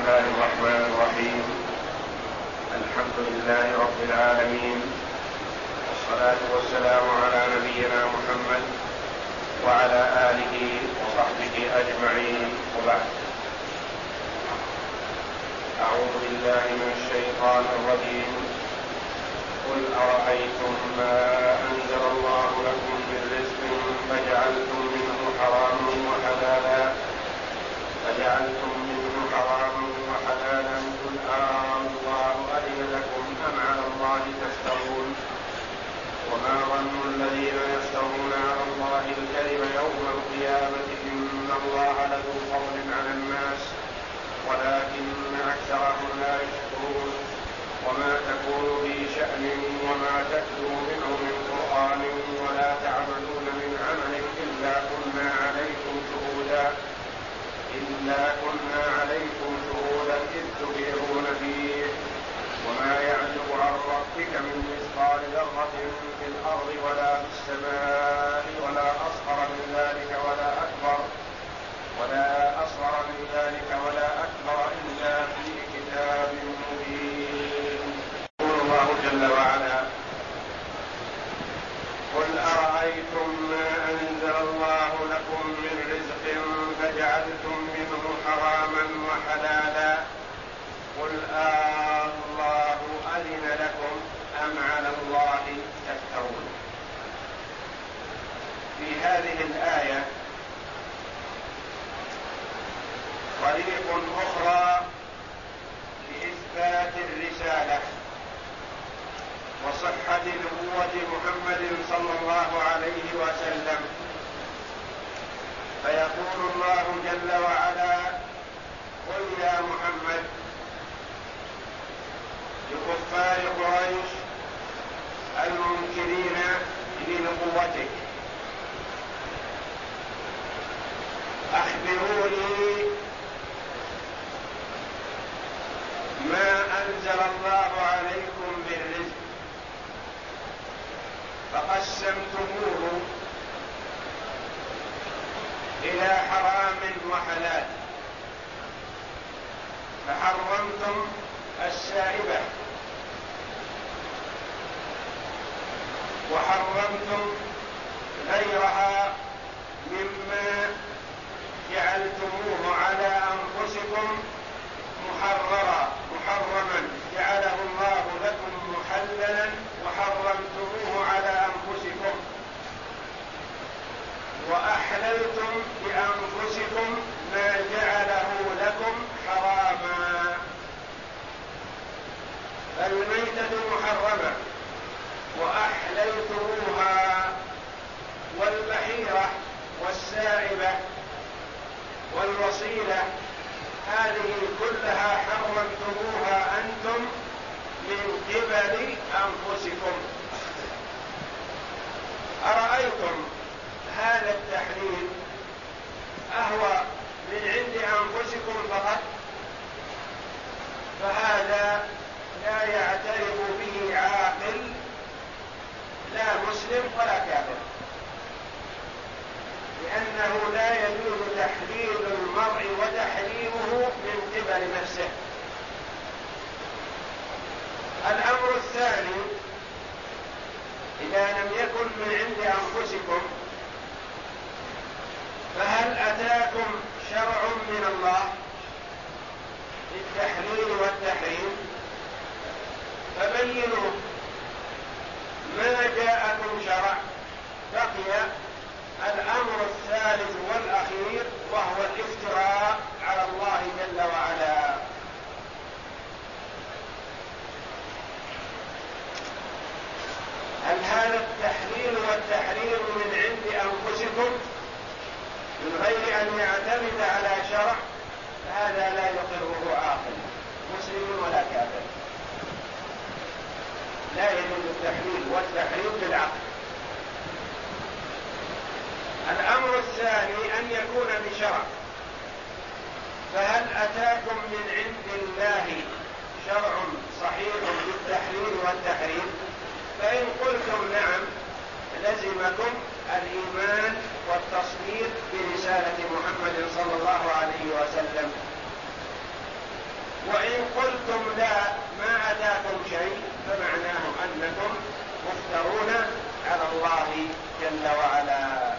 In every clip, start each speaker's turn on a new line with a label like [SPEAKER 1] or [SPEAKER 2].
[SPEAKER 1] الله الرحمن الرحيم. الحمد لله رب العالمين، والصلاة والسلام على نبينا محمد وعلى آله وصحبه أجمعين، وبعد. أعوذ بالله من الشيطان الرجيم. قل أرأيتم ما أنزل الله لكم من رزق فجعلتم منه حراما قل الله أذن لكم أم على الله تفترون؟ وما ظن الذين يفترون على الله الكذب يوم القيامة إن الله لذو فضل على الناس ولكن أكثرهم لا يشكرون. وما تكون في شأن وما تتلو منه من قرآن ولا تعملون من عمل إلا كنا عليكم شهودا إذ تفيضون فيه. وما يعزب عن ربك من مثقال ذرة في الأرض ولا في السماء ولا أصغر من ذلك ولا أكبر إلا في كتاب مبين. يقول الله جل وعلا: قل أرأيتم ما أنزل الله لكم من رزق فجعلتم منه حراما وحلالا قل الله أذن لكم أم على الله تفترون. في هذه الآية طريق أخرى لإثبات الرسالة وصحة نبوة محمد صلى الله عليه وسلم. فيقول الله جل وعلا: قل يا محمد لكفار قريش المنكرين لنبوتك: أخبروني ما أنزل الله عليكم من رزق فقسمتموه إلى حرام وحلال، فحرمتم السائبة وحرمتم غيرها مما جعلتموه على أنفسكم محرما جعله الله لكم محللا وحرمتموه على أنفسكم، وأحللتم بأنفسكم ما جعله لكم حراما. فالميتة محرمة وأحللتموها، والبحيرة والسائبة والوصيلة هذه كلها حرمتموها أنتم من قبل أنفسكم. أرأيتم هذا التحليل أهو من عند أنفسكم فقط؟ فهذا لا يعترف به عاقل، لا مسلم ولا كافر، لأنه لا يجوز تحليل المرء وتحريمه من قبل نفسه. الأمر الثاني: إذا لم يكن من عند أنفسكم فهل أتاكم شرع من الله للتحليل والتحريم؟ فبينوا ما جاءكم شرع. بقي الأمر الثالث والأخير وهو الافتراء على الله جل وعلا. هل هذا التحليل والتحريم من عند أنفسكم من غير أن يعتمد على شرع؟ هذا لا يقره عاقل مسلم ولا كافر. لا يجوز التحليل والتحريم بالعقل. الأمر الثاني أن يكون بشرع. فهل أتاكم من عند الله شرع صحيح بالتحليل والتحريم؟ فإن قلتم نعم لزمكم الإيمان والتصديق برسالة محمد صلى الله عليه وسلم. قلتم لا ما أتاكم شيء فمعناه أنكم مفترون على الله جل وعلا.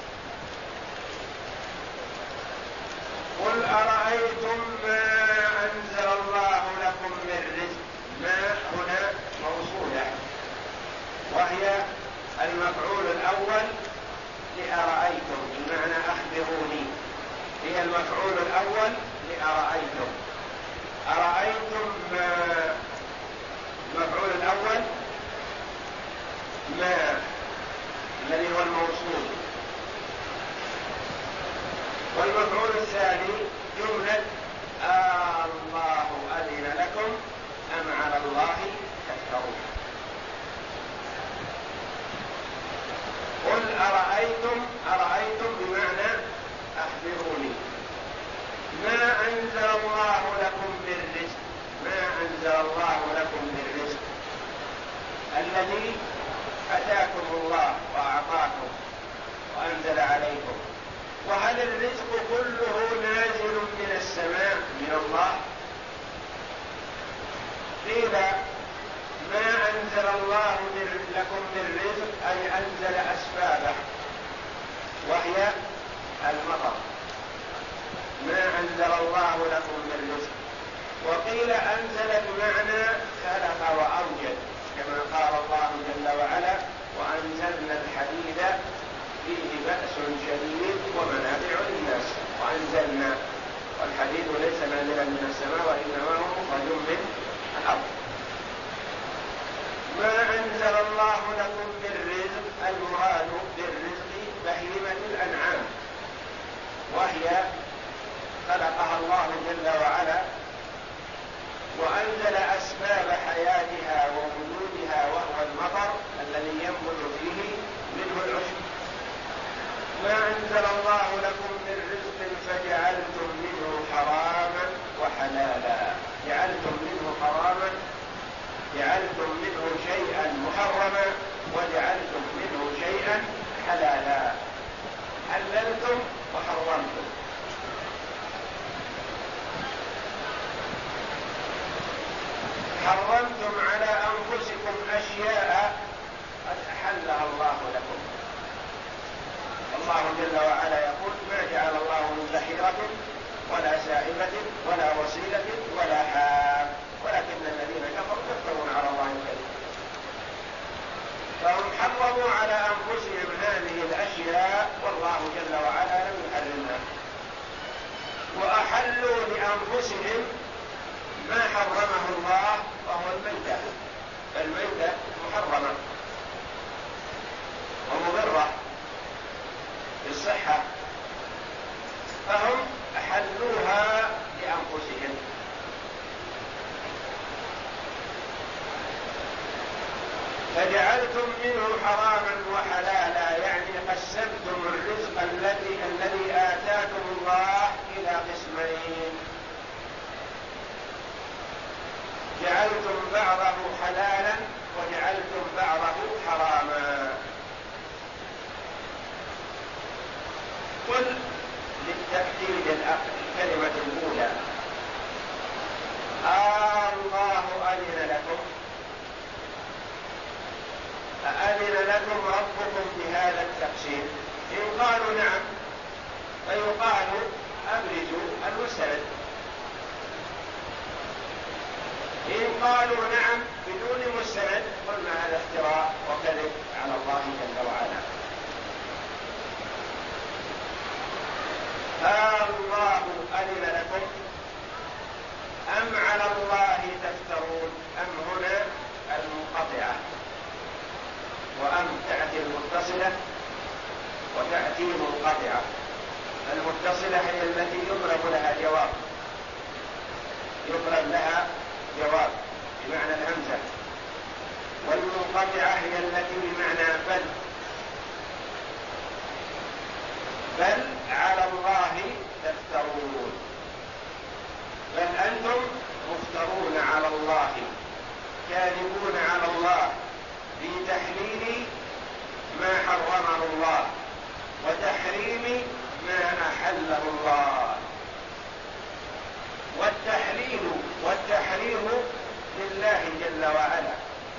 [SPEAKER 1] قل أرأيتم ما أنزل الله لكم من رزق. ما هنا موصولة وهي المفعول الأول لأرأيتم بمعنى أخبروني، هي المفعول الأول لأرأيتم. أرأيتم ما المفعول الأول ما الذي هو الموصول، والمفعول الثاني جملة الله أذن لكم أم على الله تفترون. قل أرأيتم بمعنى أخبروني ما أنزل الله لكم من رزق. ما أنزل الله لكم من رزق الذي أتاكم الله وأعطاكم وأنزل عليكم. وهل الرزق كله نازل من السماء من الله؟ قيل ما أنزل الله لكم من رزق أي أنزل أسبابه وهي المطر. ما أنزل الله لكم من رزق. وقيل أنزل بمعنى خلق وأوجد كما قال الله جل وعلا وأنزلنا الحديد فيه بأس شديد ومنافع للناس. وأنزلنا والحديد ليس نازلا من السماء وإنما هو مخرج من الأرض. ما أنزل الله لكم من رزق المراد بالرزق بهيمة الأنعام وهي خلقها الله جل وعلا وأنزل أسباب حياتها ووجودها وهو المطر الذي ينبت فيه منه العشب. ما أنزل الله لكم من رزق فجعلتم منه حراما وحلالا. جعلتم منه حراما، جعلتم منه شيئا محرما وجعلتم منه شيئا حلالا. حللتم وحرمتم. حرمتم على أنفسكم أشياء قد أحلها الله لكم. الله جل وعلا يقول ما جعل الله من بحيرة ولا سائبة ولا وصيلة ولا حام ولكن الذين كفروا يفترون على الله الكذب. فهم حرموا على أنفسهم هذه الأشياء والله جل وعلا لم يحرمها، وأحلوا لأنفسهم ما حرمه الله وهو الميتة. الميتة محرمة ومضرة بالصحة فهم أحلوها لأنفسهم. فجعلتم منه حراما وحلالا يعني قسمتم الرزق الذي آتاكم الله إلى قسمين. جعلتم بعضه حلالا وجعلتم بعضه حراما. قل للتأكيد الكلمة الأولى الله أذن لكم. أأذن لكم ربكم بهذا التقسيم؟ إن قالوا نعم فيقال أبرزوا المستند. إن قالوا نعم بدون مستند قلنا هذا افتراء وكذب على الله جل وعلا. الله أذن لكم أم على الله تفترون. أم هنا المنقطعة وأم تأتي المتصلة وتأتي منقطعة. المتصلة هي التي يطلب لها جواب، يطلب لها جواب بمعنى الهمزة، والمنقطعة هي التي بمعنى بل على الله تفترون. بل أنتم مفترون على الله كاذبون على الله في تحليل ما حرمه الله وتحريم ما أحله الله. والتحليل والتحريم جل وعلا.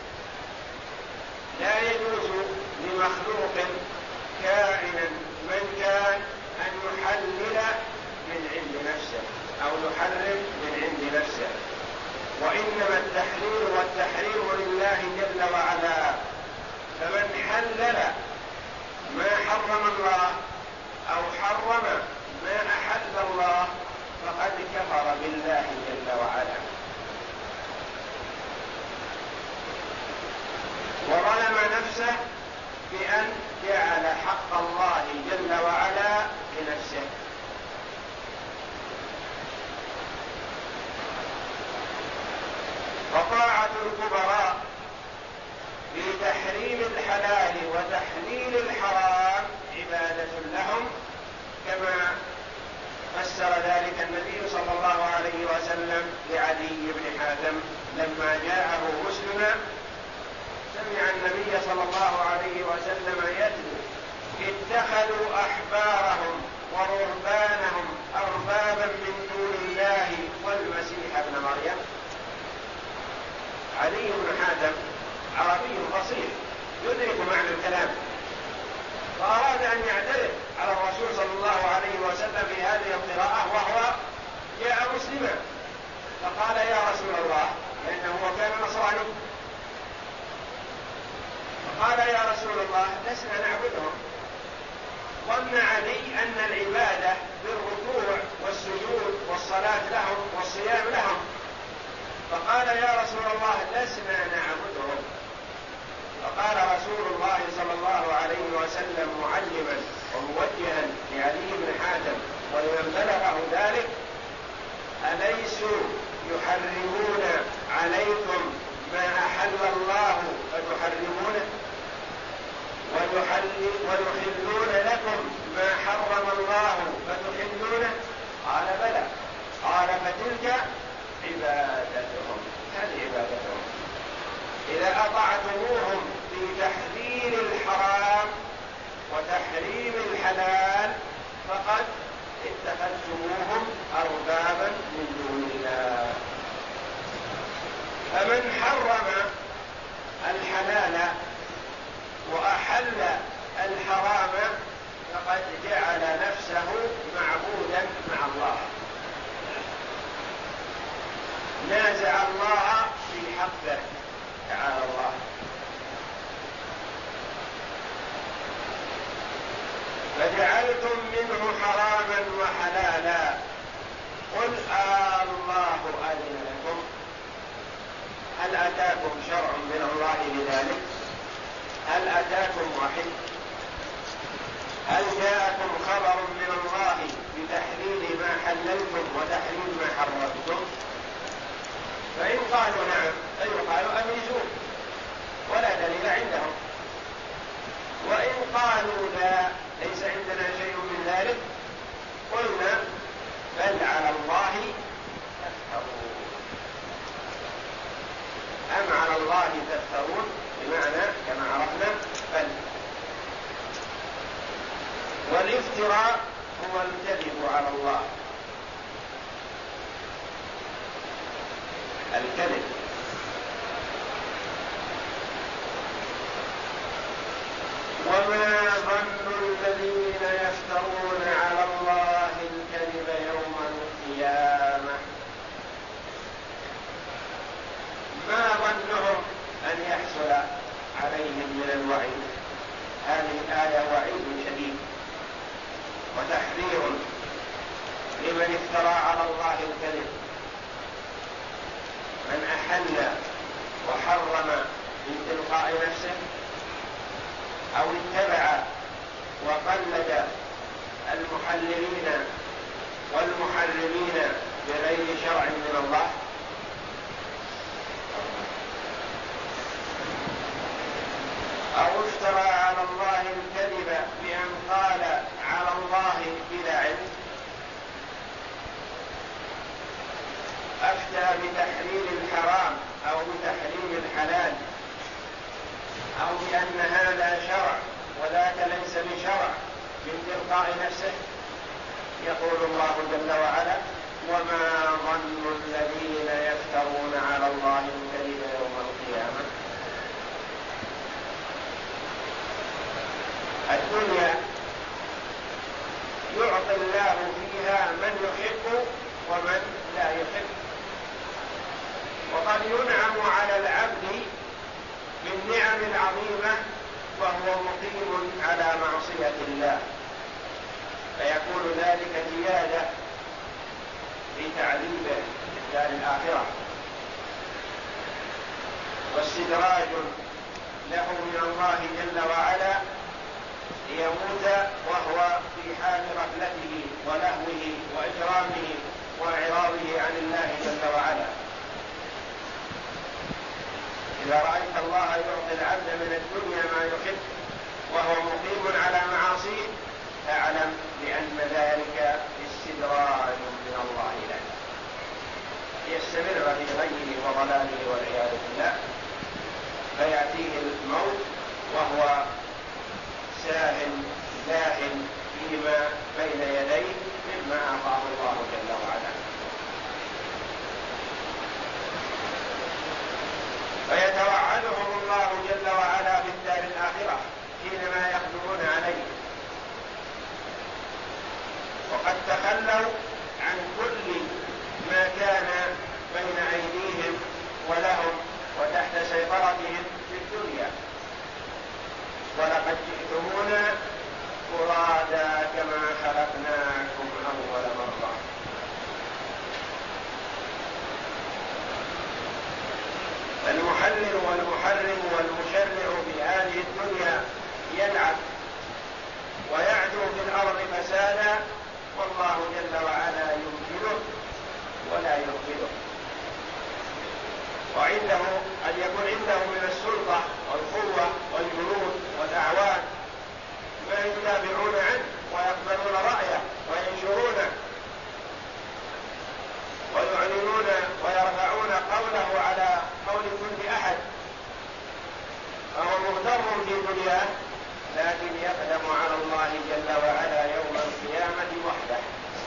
[SPEAKER 1] لا يجوز لمخلوق كائنا من كان أن يحلل من عند نفسه أو يحرم من عند نفسه، وإنما التحليل والتحريم لله جل وعلا. فمن حلل ما حرم الله أو حرم ما أحل الله فقد كفر بالله جل وعلا وظلم نفسه بأن جعل حق الله جل وعلا لنفسه. وطاعة الكبراء في تحريم الحلال وتحليل الحرام عبادة لهم، كما فسر ذلك النبي صلى الله عليه وسلم لعدي بن حاتم لما جاءه مسلما سمع النبي صلى الله عليه وسلم يتلو: اتخذوا أحبارهم ورهبانهم أربابا من دون الله والمسيح ابن مريم. علي بن حاتم عربي فصيح يدرك معنى الكلام، فأراد أن يعترض على الرسول صلى الله عليه وسلم في هذه القراءة وهو جاء مسلما، فقال: يا رسول الله، لأنه كان نصراني، فقال: يا رسول الله، لسنا نعبدهم. ظن علي أن العبادة بالركوع والسجود والصلاة لهم والصيام لهم، فقال: يا رسول الله، لسنا نعبدهم. فقال رسول الله صلى الله عليه وسلم معلما وموجها لعلي بن حاتم ولمن بلغه ذلك: أليسوا يحرمون عليكم ما أحل الله فتحرمونه ويحلون لكم ما حرم الله فتحلونه؟ قال: بلى. قال: فتلك عبادتهم، هذه عبادتهم. إذا أطعتموهم في تحليل الحرام وتحريم الحلال فقد اتخذتموهم أربابا من دون الله. فمن حرم الحلال وأحل الحرام فقد جعل نفسه معبودا مع الله، نازع الله في حقه تعالى الله. فجعلتم منه حراما وحلالا، قل الله أذن لكم؟ هل أتاكم شرع من الله لذلك؟ هل أتاكم وحي؟ هل جاءكم خبر من الله بتحليل ما حللتم وتحريم ما حرمتم؟ فإن قالوا نعم فيقال أميزون ولا دليل عندهم، وإن قالوا لا ليس عندنا شيء من ذلك قلنا: بل على الله تفترون. أم على الله تفترون بمعنى كما عرفنا بل. والافتراء هو الكذب على الله، الكذب. وما ظن الذين يفترون على الله الكذب يوم القيامة، ما ظنهم أن يحصل عليهم من الوعيد. هذه الآية وعيد شديد وتحذير لمن افترى على الله الكذب، من أحل وحرم من تلقاء نفسه أو اتبع وقلد المحللين والمحرمين بغير شرع من الله، أو افترى على الله الكذب بأن قال على الله بلا علم، أفتى بتحليل الحرام أو بتحريم الحلال، أو بأن هذا شرع وذاك ليس بشرع من تلقاء نفسه. يقول الله جل وعلا: وما ظن الذين يفترون على الله الكذب يوم القيامة الدنيا يعطي الله فيها من يحب ومن لا يحب، وقد ينعم على العبد بالنعم العظيمة وهو مقيم على معصية الله، فيكون ذلك زيادة في تعذيبه في الدار الآخرة، واستدراج له من الله جل وعلا ليموت وهو في حال غفلته ولهوه وإجرامه وإعراضه عن الله جل وعلا. إذا رأيت الله يعطي العبد من الدنيا ما يحب وهو مقيم على معاصيه فاعلم بأن ذلك استدراج من الله له ليستمر في غيه وضلاله والعياذ بالله، فيأتيه الموت وهو ساهٍ لاهٍ فيما بين يديه مما أعطاه الله جل وعلا. فيتوعدهم الله جل وعلا في الدار الآخرة حينما يقدرون عليه، وقد تخلوا عن كل ما كان بين أيديهم ولهم وتحت سيطرتهم في الدنيا، ولقد جئتمونا فرادا كما خلقناكم أول مرة. المحلل والمحرم والمشرع في هذه الدنيا يلعب ويعدو في الأرض فسادا، والله جل وعلا يمكنه ولا يمكنه، وعنده أن يكون عنده من السلطة والقوة والجنود والأعوان ما يتابعون عنه ويقبلون رأيه وينشرونه ويعلنون ويرفعون قوله على قول كل أحد، فهو مغتر في دنياه لكن يقدم على الله جل وعلا يوم القيامة وحده.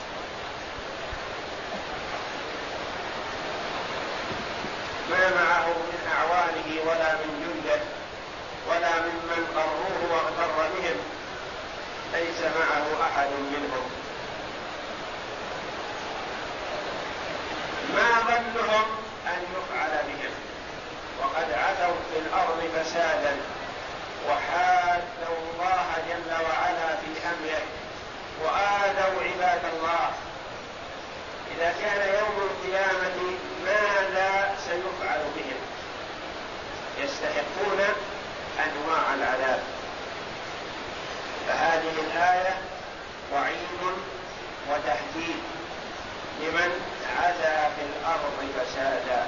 [SPEAKER 1] ما معه من أعوانه ولا من جنده ولا ممن قروه واغتر بهم، ليس معه أحد منهم. ما ظنهم أن يفعل بهم وقد عتوا في الأرض فسادا وحادوا الله جل وعلا في أمره وآذوا عباد الله. إذا كان يوم القيامة ماذا سيفعل بهم؟ يستحقون أنواع العذاب. فهذه الآية وعيد وتهديد لمن عثى في الأرض فسادا.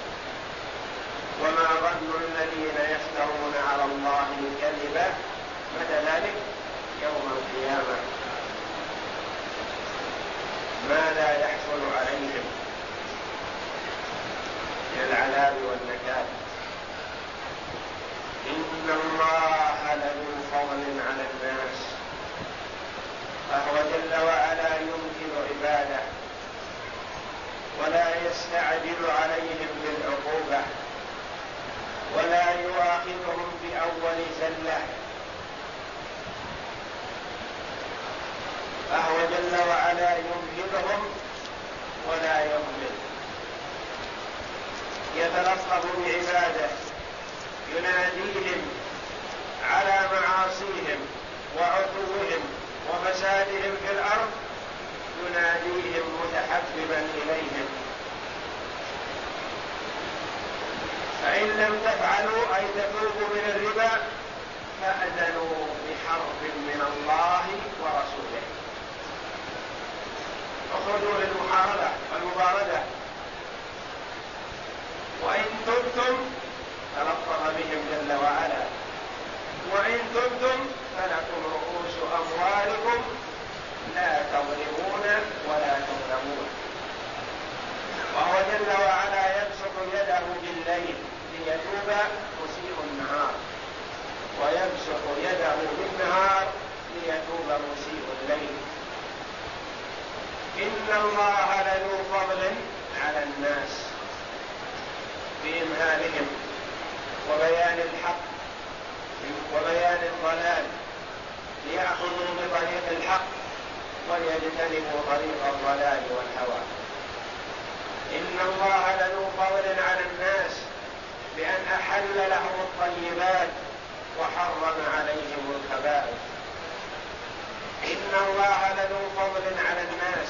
[SPEAKER 1] وما ظن الذين يفترون على الله الكذب متى ذلك؟ يوم القيامة. ماذا يحصل عليهم من العذاب والنكال؟ إن الله لذو فضل على الناس، فهو جل وعلا يمكن عباده ولا يستعجل عليهم بالعقوبة ولا يؤاخذهم بأول زلة، فهو جل وعلا يمهلهم ولا يهمل، يتلطف بعباده يناديهم على معاصيهم وعتوهم وفسادهم في الأرض، يناديهم متحببا إليهم. فإن لم تفعلوا أي تتوبوا من الربا فأذنوا بحرب من الله ورسوله، اخرجوا للمحاربة والمباردة، وإن تبتم تلطف بهم جل وعلا، وإن تبتم فلكم رؤوس أموالكم لا تظلمون ولا تظلمون. وهو جل وعلا يبسط يده بالليل ليتوب مسيء النهار، ويبسط يده بالنهار ليتوب مسيء الليل. إن الله لذو فضل على الناس بإمهالهم وبيان الحق وبيان الضلال ليأخذوا بطريق الحق وليجتنبوا طريق الضلال والهوى. إن الله لذو فضل على الناس بأن أحل لهم الطيبات وحرم عليهم الخبائث. إن الله لذو فضل على الناس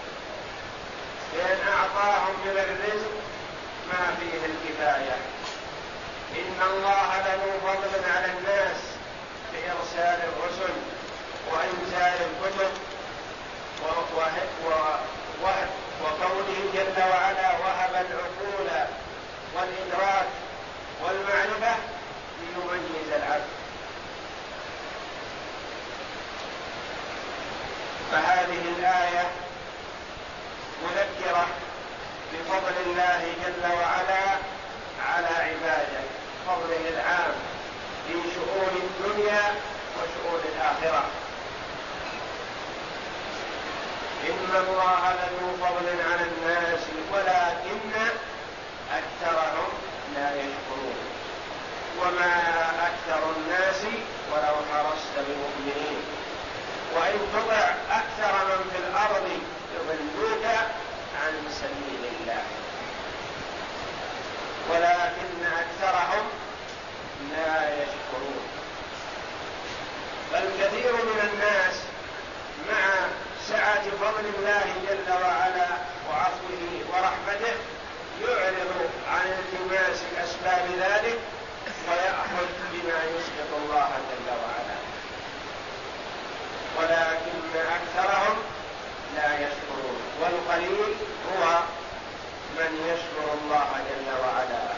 [SPEAKER 1] بأن أعطاهم من الرزق ما فيه الكفاية. إن الله لذو فضل على الناس بإرسال الرسل وإنزال الكتب وقوله جل وعلا وهب العقول والإدراك والمعرفة ليميز العبد. فهذه الآية مذكرة بفضل الله جل وعلا على عباده، فضله العام في شؤون الدنيا وشؤون الآخرة. إن الله لذو فضل على الناس ولكن أكثرهم لا يشكرون. وما أكثر الناس ولو حرصت بمؤمنين، وإن تطع أكثر من في الأرض يضلوك عن سبيل الله ولكن أكثرهم لا يشكرون. بل كثير من الناس مع سعة فضل الله جل وعلا وعفوه ورحمته يعرض عن التماس أسباب ذلك ويأخذ بما يسقط الله جل وعلا، ولكن أكثرهم لا يشكرون. والقليل هو من يشكر الله جل وعلا.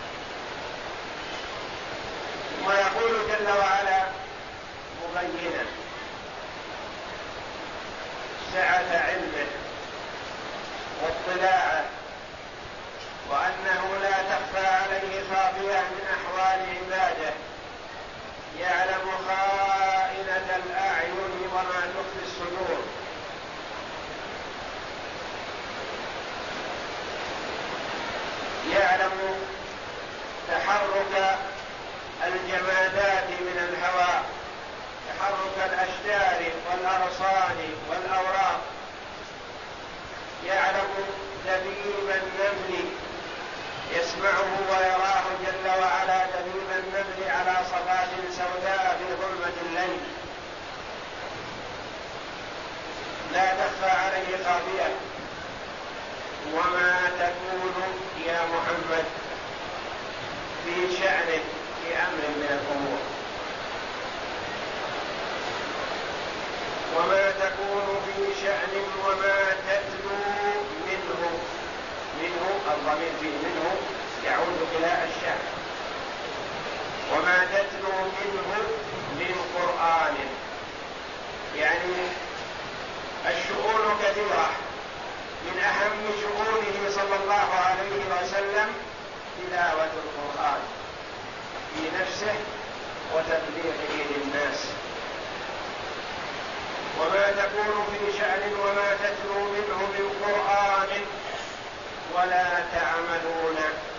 [SPEAKER 1] ويقول جل وعلا مبينا سعة علمه واطلاعه وأنه لا تخفى عليه خافية من أحوال عباده، يعلم خائنة الأعين وما تخفي الصدور. يعلم تحرك الجمادات من الهواء، تحرك الأشجار والأغصان والأوراق، يعلم دبيب النمل، يسمعه ويراه جل وعلا دبيب النمل على صفات سوداء في ظلمة الليل، لا تخفى عليه خافية. وما تكون يا محمد في شأنه في أمر من الأمور، وما تكون في شأن وما تتلو منه الضمير فيه منه يعود إلى الشأن. وما تتلو منه من قرآن، يعني الشؤون كثيرة، من أهم شؤونه صلى الله عليه وسلم تلاوة القرآن في نفسه وتبليغه للناس. وما تكون في شأن وما تتلو منه من قرآن ولا تعملون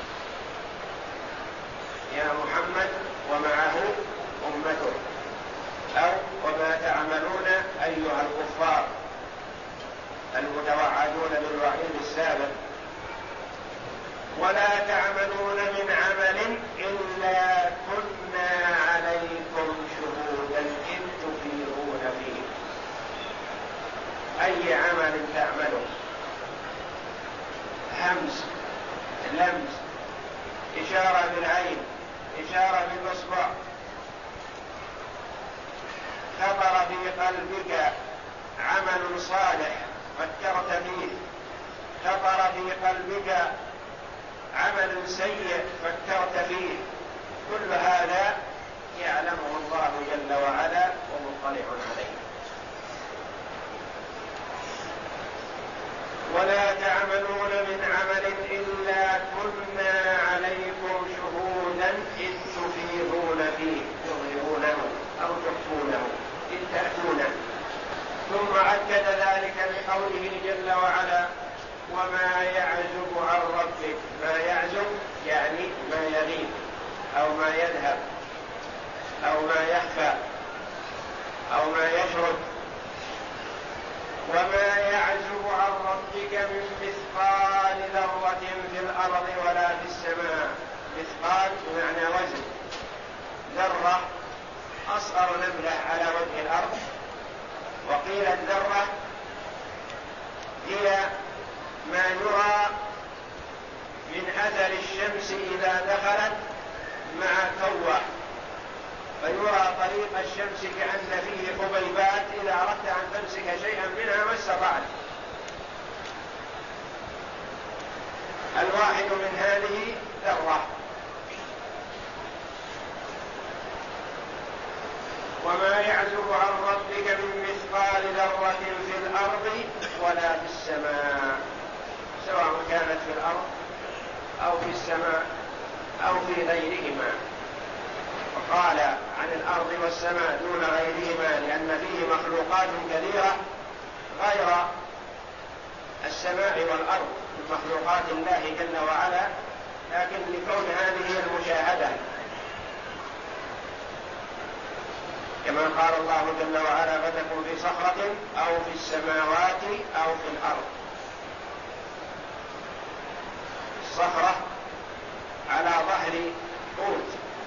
[SPEAKER 1] يا محمد ومعه أمته، أو وما تعملون أيها الكفار المتوعدون بالوعيد السابق. ولا تعملون من عمل إلا كنا عليكم شهودا إذ تفيضون فيه. أي عمل تعمله، همس، لمس، إشارة بالعين، إشارة بالإصبع، خطر في قلبك عمل صالح فكرت فيه، خطر في قلبك عمل سيء فكرت فيه، كل هذا يعلمه الله جل وعلا ومطلع عليه. ولا تعملون من عمل إلا كنا عليكم شهودا إذ تفيضون فيه، تظهرونه أو تخفونه إذ تأتونه. ثم أكد ذلك بقوله جل وعلا وما يعزب عن ربك. ما يعزب يعني ما يغيب أو ما يذهب أو ما يخفى. أو ما يشرب. وما يعزب عن ربك من مثقال ذرة في الأرض ولا في السماء. مثقال بمعنى وزن، ذرة أصغر نملة على وجه الأرض، وقيل الذرة هي ما يرى من أثر الشمس إذا دخلت مع كوة، فيرى طريق الشمس كأن فيه حبيبات، إذا أردت أن تمسك شيئا منها ما استطعت. الواحد من هذه ذرة. وما يعزب عن ربك من مثقال ذرة في الأرض ولا في السماء، سواء كانت في الأرض أو في السماء أو في غيرهما. وقال عن الأرض والسماء دون غيرهما لأن فيه مخلوقات كثيرة غير السماء والأرض من مخلوقات الله جل وعلا، لكن لكون هذه المشاهدة، كما قال الله جل وعلا فتكون في صخرة أو في السماوات أو في الأرض. الصخرة على ظهر حوت،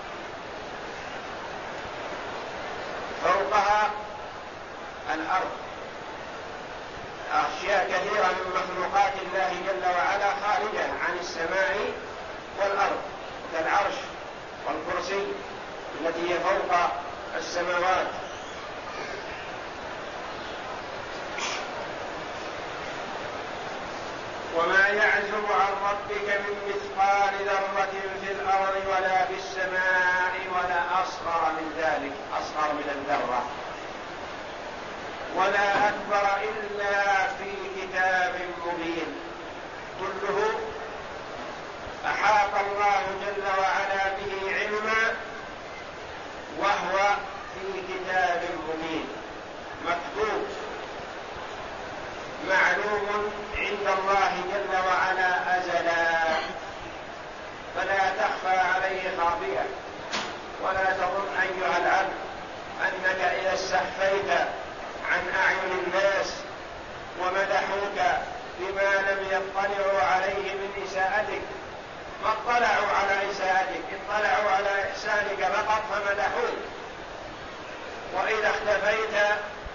[SPEAKER 1] فوقها الأرض. أشياء كثيرة من مخلوقات الله جل وعلا خارجة عن السماء والأرض، كالعرش والكرسي التي هي فوق السماوات. وما يعزب عن ربك من مثقال ذرة في الأرض ولا في السماء ولا أصغر من ذلك، أصغر من الذرة، ولا أكبر إلا في كتاب مبين. كله أحاط الله جل وعلا به علما، وهو في كتاب مبين مكتوب معلوم عند الله جل وعلا أزلا، فلا تخفى عليه خافية. ولا تظن أيها العبد أنك إذا استخفيت عن أعين الناس ومدحوك بما لم يطلعوا عليه من إساءتك، ما اطلعوا على إساءتك، اطلعوا على إحسانك فقط فمدحوك. وإذا اختفيت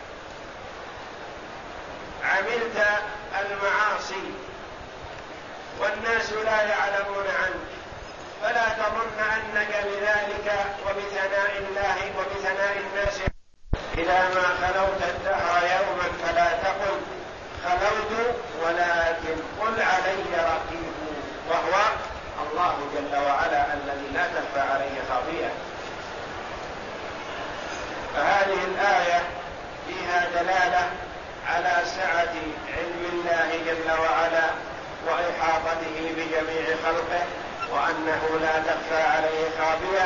[SPEAKER 1] عملت المعاصي والناس لا يعلمون عنك، فلا تظن أنك بذلك وبثناء الله وبثناء الناس إذا ما خلوت الدهر يوما فلا تقل خلوت، ولكن قل علي رقيب، وهو الله جل وعلا الذي لا تخفى عليه خافية. فهذه الآية فيها دلالة على سعة علم الله جل وعلا وإحاطته بجميع خلقه، وأنه لا تخفى عليه خافية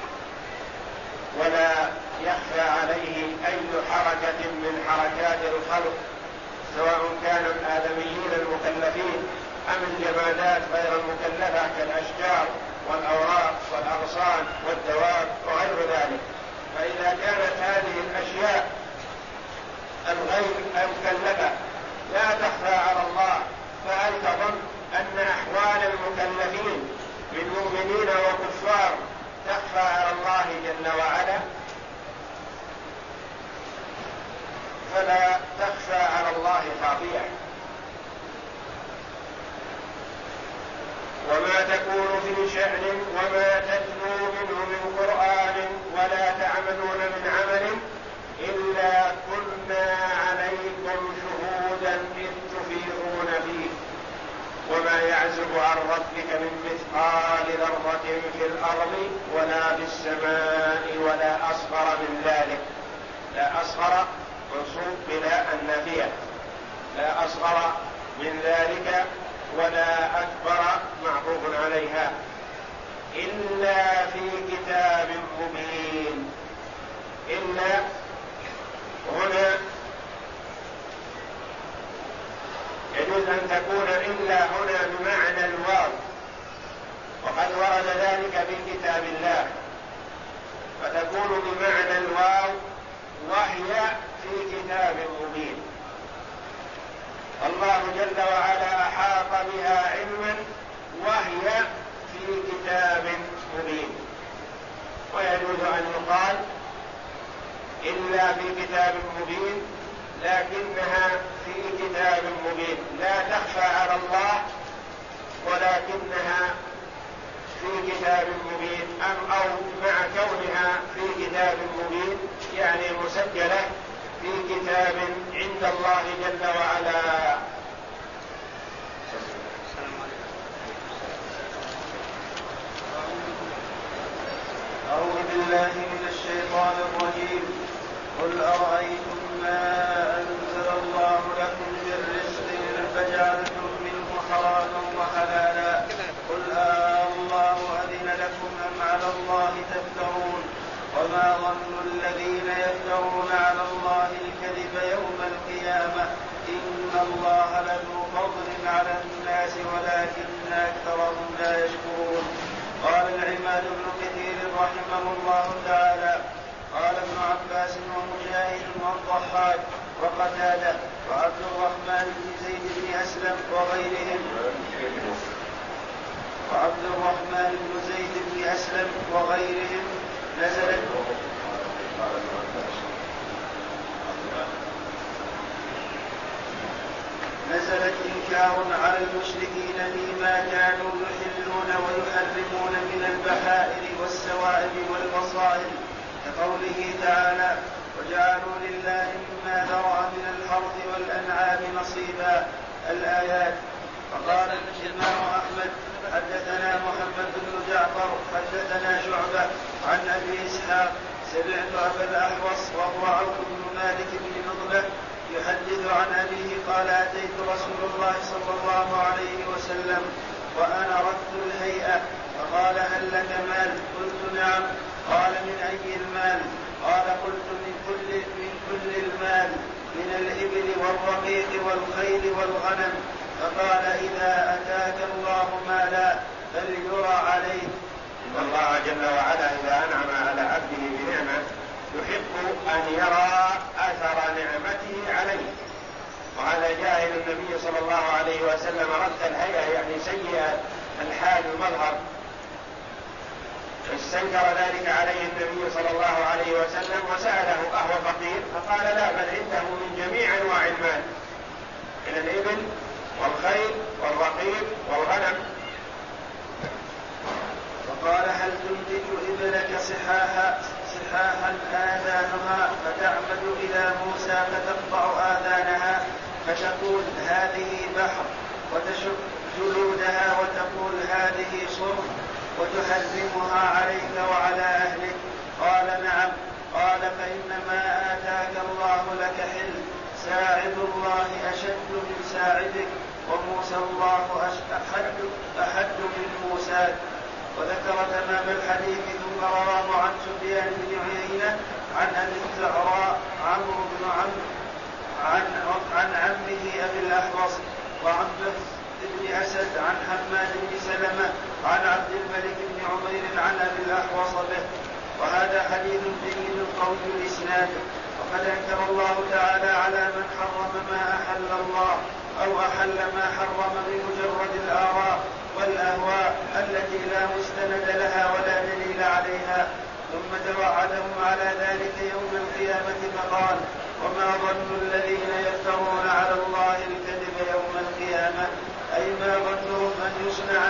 [SPEAKER 1] ولا يخفى عليه أي حركة من حركات الخلق، سواء كانوا الآدميين المكلفين أم الجمادات غير المكلفة كالأشجار والأوراق والأغصان والدواب وغير ذلك. فإذا كانت هذه الأشياء الغير المكلفة لا تخفى على الله، فهل تظن أن أحوال المكلفين من مؤمنين وكفار تخفى على الله جل وعلا؟ فلا تخفى على الله خافية. وما تكون في شأن وما تتلو منه من قرآن ولا تعملون من عمل إلا كنا عليكم شهودا إذ تفيضون فيه. وما يعزب عن ربك من مثقال ذرة في الأرض ولا في السماء ولا أصغر من ذلك. لا أصغر منصوب بلا النافية، لا أصغر من ذلك ولا أكبر معطوف عليها، إلا في كتاب مبين. إلا هنا يجوز أن تكون إلا هنا بمعنى الواو، وقد ورد ذلك في كتاب الله، فتكون بمعنى الواو وهي كتاب مبين. الله جل وعلا أحاط بها علما وهي في كتاب مبين. ويجوز أن يقال إلا في كتاب مبين، لكنها في كتاب مبين لا تخفى على الله، ولكنها في كتاب مبين، أو مع كونها في كتاب مبين يعني مسجلة في كتاب عند الله جل وعلا.
[SPEAKER 2] أعوذ بالله من الشيطان الرجيم. قل أرأيتم ما أنزل الله لكم من رزق فجعلتم منه حراما وحلالا قل الله أذن لكم أم على الله تفترون وما ظن الذين يفترون على الله الكذب يوم القيامة إن الله لذو فضل على الناس ولكن أكثرهم لا يشكرون. قال العماد بن كثير رحمه الله تعالى قال ابن عباس ومجاهد والضحاك وقتادة وعبد الرحمن بن زيد بن أسلم وغيرهم نزلت إنكار على المشركين فيما كانوا يحلون ويحرمون من البحائر والسوائب والبصائر، كقوله تعالى وجعلوا لله مما ذرأ من الحرث والأنعام نصيبا الآيات. فقال الإمام أحمد حدثنا محمد بن جعفر حدثنا شعبة عن أبي إسحاق سمعت أبا الأحوص وهو عوف بن مالك بن نضلة يحدث عن أبيه قال أتيت رسول الله صلى الله عليه وسلم وأنا ركت الهيئة فقال هل لك مال؟ قلت نعم. قال من أي المال؟ قال قلت من كل المال من الإبل والرقيق والخيل والغنم. فقال إذا أتاك الله مالا فليرى عليه.
[SPEAKER 1] إن الله جل وعلا إذا أنعم على عبده بنعمة يحب أن يرى أثر نعمته عليه، وهذا جاء إلى النبي صلى الله عليه وسلم رد الهيئة يعني سيء الحال المظهر، فاستنكر ذلك عليه النبي صلى الله عليه وسلم وسأله أهو فقير؟ فقال لا، بل عنده من جميع أنواع المال، من الإبل والخيل والرقيق والغنم.
[SPEAKER 2] فقال هل تنتج إبلك صحاحا آذانها فتعمد إلى موسى فتقطع آذانها فتقول هذه بحر، وتشق جلودها وتقول هذه صرف، وتحرمها عليك وعلى أهلك؟ قال نعم. قال فإنما آتاك الله لك حل، ساعد الله أشد من ساعدك، وموسى الله أحد من موساك. وذكر تمام الحديث ثم رواه عن سفيان بن عيينة عن أبي الزهراء عمرو بن عن عمه أبي الأحوص وعبد بن أسد عن حماد بن سلمة عن عبد الملك بن عمير عن أبي الأحوص به. وهذا حديث جيد قوي الإسناد. وقد أنكر الله تعالى على من حرم ما أحل الله أو أحل ما حرم بمجرد الآراء والأهواء التي لا مستند لها ولا دليل عليها، ثم توعدهم على ذلك يوم القيامة فقال وما ظن الذين يفترون على الله الكذب يوم القيامة، أي ما ظنهم أن يصنع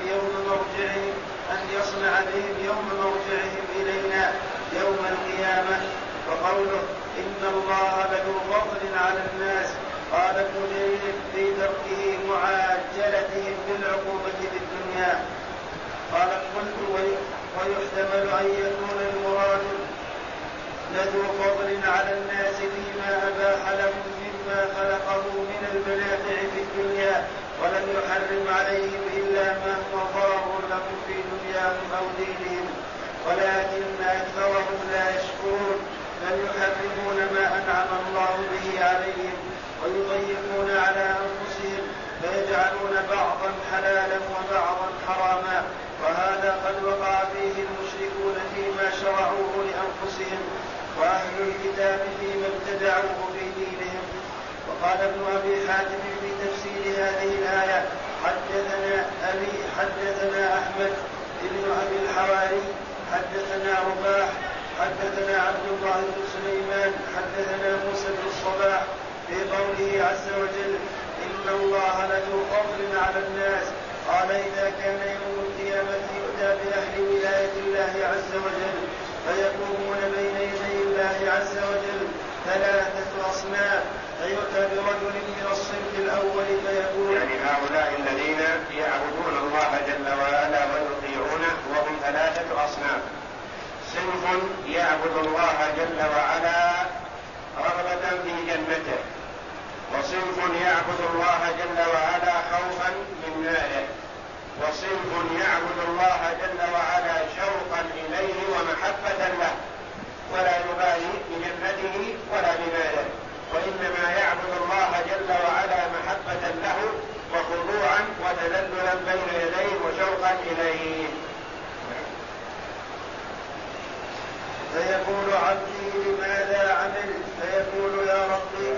[SPEAKER 2] بهم يوم مرجعهم إلينا يوم القيامة. وقوله إن الله لذو فضل على الناس، قال ابن جرير في تركه معاجلتهم بالعقوبة في الدنيا. قال قلت ويحتمل أن يكون المراد لذو فضل على الناس فيما أباح لهم مما خلقه من المنافع في الدنيا، ولم يحرم عليهم إلا ما هو ضار لهم في دنياهم أو دينهم، ولكن أكثرهم لا يشكرون، بل يحرمون ما أنعم الله به عليهم ويضيقون على أنفسهم فيجعلون بعضا حلالا وبعضا حراما. وهذا قد وقع فيه المشركون فيما شرعوه لأنفسهم، وأهل الكتاب فيما ابتدعوه في وقال ابن أبي حاتم في تفسير هذه الآية حدثنا أحمد بن أبي الحواري حدثنا رباح حدثنا عبد الله بن سليمان حدثنا موسى بن الصباح في قوله عز وجل إن الله لذو فضل على الناس قال إذا كان يوم القيامة يؤتى بأهل ولاية الله عز وجل فيقومون بين يدي الله عز وجل ثلاثة أصناف فيؤتى برجل من الصنف الأول فيقول
[SPEAKER 1] يعني هؤلاء الذين يعبدون الله جل وعلا ويطيعونه وهم ثلاثة أصناف. صنف يعبد الله جل وعلا رغبة في جنته، وصنف يعبد الله جل وعلا خوفا من ناره، وصنف يعبد الله جل وعلا شوقا إليه ومحبة له ولا يبالي بجنته ولا بماله، وإنما يعبد الله جل وعلا محبة له وخضوعا وتذللا بين يديه وشوقا إليه.
[SPEAKER 2] فيقول عبدي لماذا عمل فيقول يا ربي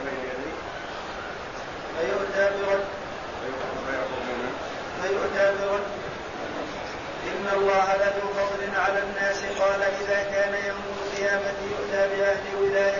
[SPEAKER 2] فيؤتى برد إن الله لذو فضل على الناس قال إذا كان يوم القيامة يؤتى بأهل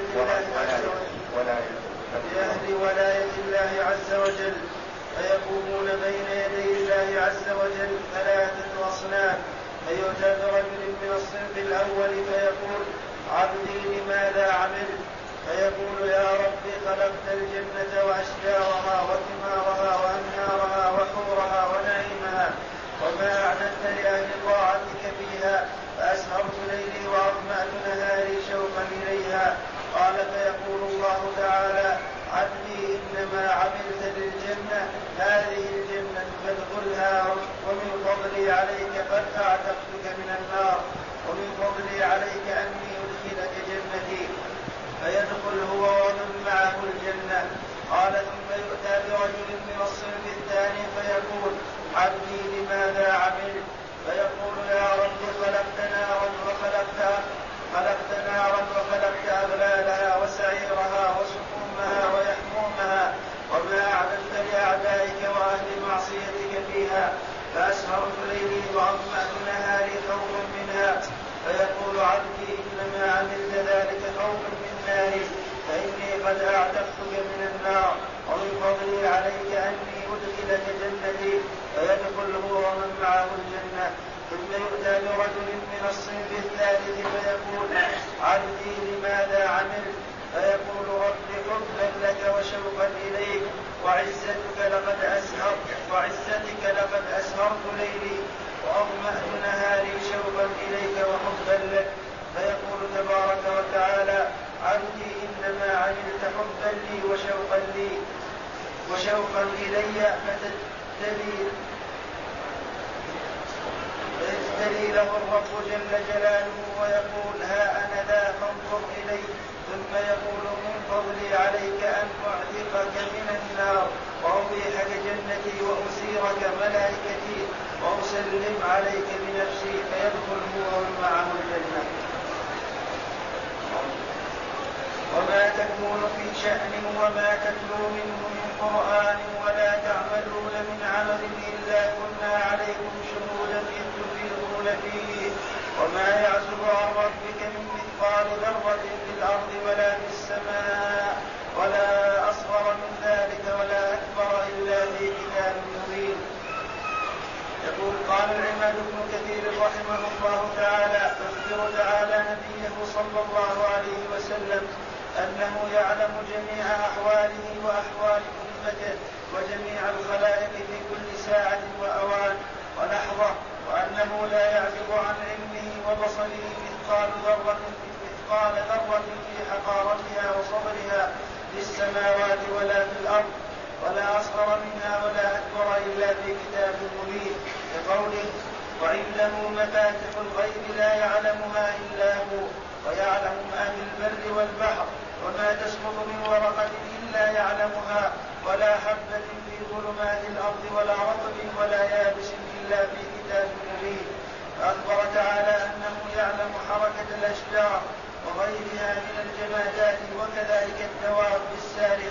[SPEAKER 2] ولاية الله عز وجل فيقومون بين يدي الله عز وجل ثلاثة أصناف فيؤتى برجل من الصنف الأول فيقول عبدي لماذا عمل فيقول يا رب خلقت الجنة وأشجارها وثمارها وأنهارها وحورها ونعيمها وما أعددت لأهل طاعتك فيها فأسهرت ليلي وأظمأت نهاري شوقا إليها قال فيقول الله تعالى عبدي إنما عملت للجنة هذه الجنة فادخلها ومن فضلي عليك قد أعتقتك من النار ومن فضلي عليك أني أدخلك جنتي فيدخل هو ومن معه الجنة قال ثم يؤتى برجل من الصنف الثاني فيقول عبدي لماذا عمل فيقول يا رب خلقت نارا وخلقت أغلالها وسعيرها وسقومها ويحمومها وما أعددت لأعدائك وأهل معصيتك فيها فأسهرت ليلي وأظمأت نهاري خوفا منها فيقول عبدي إنما عملت ذلك خوفا من ناري فإني قد أعتقتك من النار ومن فضلي عليك أني أدخلك جنتي فيدخل هو ومن معه الجنة ثم يؤتى برجل من الصنف الثالث فيقول عبدي لماذا عمل فيقول رب حبا لك وشوقا إليك وعزتك لقد أسهرت ليلي وأظمأت نهاري شوقا إليك وحبا لك فيقول تبارك وتعالى عبدي إنما عملت حبا لي وشوقا إلي فيجتلي له الرب جل جلاله ويقول ها أنا ذا فانظر إلي ثم يقول من فضلي عليك أن أعتقك من النار وأبيحك جنتي وأسيرك ملائكتي وأسلم عليك بنفسي فيدخل هو ومن معه الجنة. وما تكون في شأن وما تتلو منه من قرآن ولا تعملون من عمل إلا كنا عليكم شهودا إذ تفيضون فيه وما يعزب عن ربك من مثقال ذرة في الأرض ولا في السماء ولا أصغر من ذلك ولا أكبر إلا في كتاب مبين. يقول قال العماد بن كثير رحمه الله تعالى يخبر تعالى نبيه صلى الله عليه وسلم أنه يعلم جميع أحواله وأحوال أمته وجميع الخلائق في كل ساعة وأوان ولحظة وأنه لا يعزب عن علمه وبصره مثقال ذرة في حقارتها وصبرها في السماوات ولا في الأرض ولا أصغر منها ولا أكبر إلا في كتاب مبين كقوله وعنده مفاتح الغيب لا يعلمها إلا هو ويعلم ما في البر والبحر وما تسقط من ورقة إلا يعلمها ولا حبة في ظلمات الأرض ولا رطب ولا يابس إلا في كتاب مبين. فأخبر تعالى أنه يعلم حركة الأشجار وغيرها من الجمادات وكذلك الدواب السارحة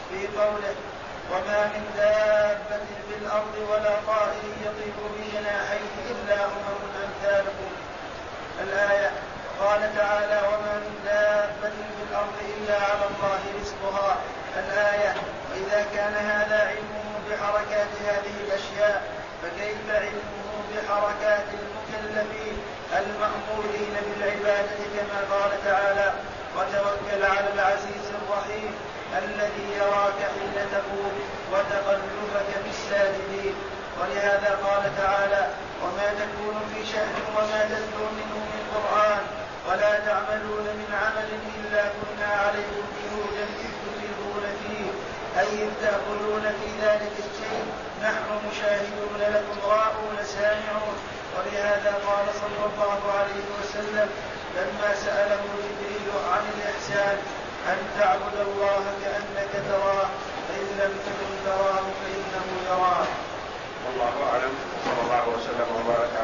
[SPEAKER 2] في قوله وما من دابة في الأرض ولا طائر يطير بجناحيه إلا أمثالكم الآية. قال تعالى وما من دابة في الأرض إلا على الله رزقها الآية. وإذا كان هذا علمه بحركات هذه الأشياء فكيف علمه بحركات المكلفين المأمورين بالعبادة كما قال تعالى وتوكل على العزيز الرحيم الذي يراك حين تقوم وتقلبك في الساجدين. ولهذا قال تعالى وما تكون في شأن وما تتلو منه من قرآن ولا تعملون من عمل إلا كنا عليكم شهودا إذ تفيضون فيه أي إذ تأخذون في ذلك الشيء نحن مشاهدون لكم راءون سامعون. ولهذا قال صلى الله عليه وسلم لما سأله جبريل عن الإحسان أن تعبد الله كأنك تراه فإن لم تكن تراه فإنه يراك.
[SPEAKER 1] والله أعلم. صلى الله وسلم وبارك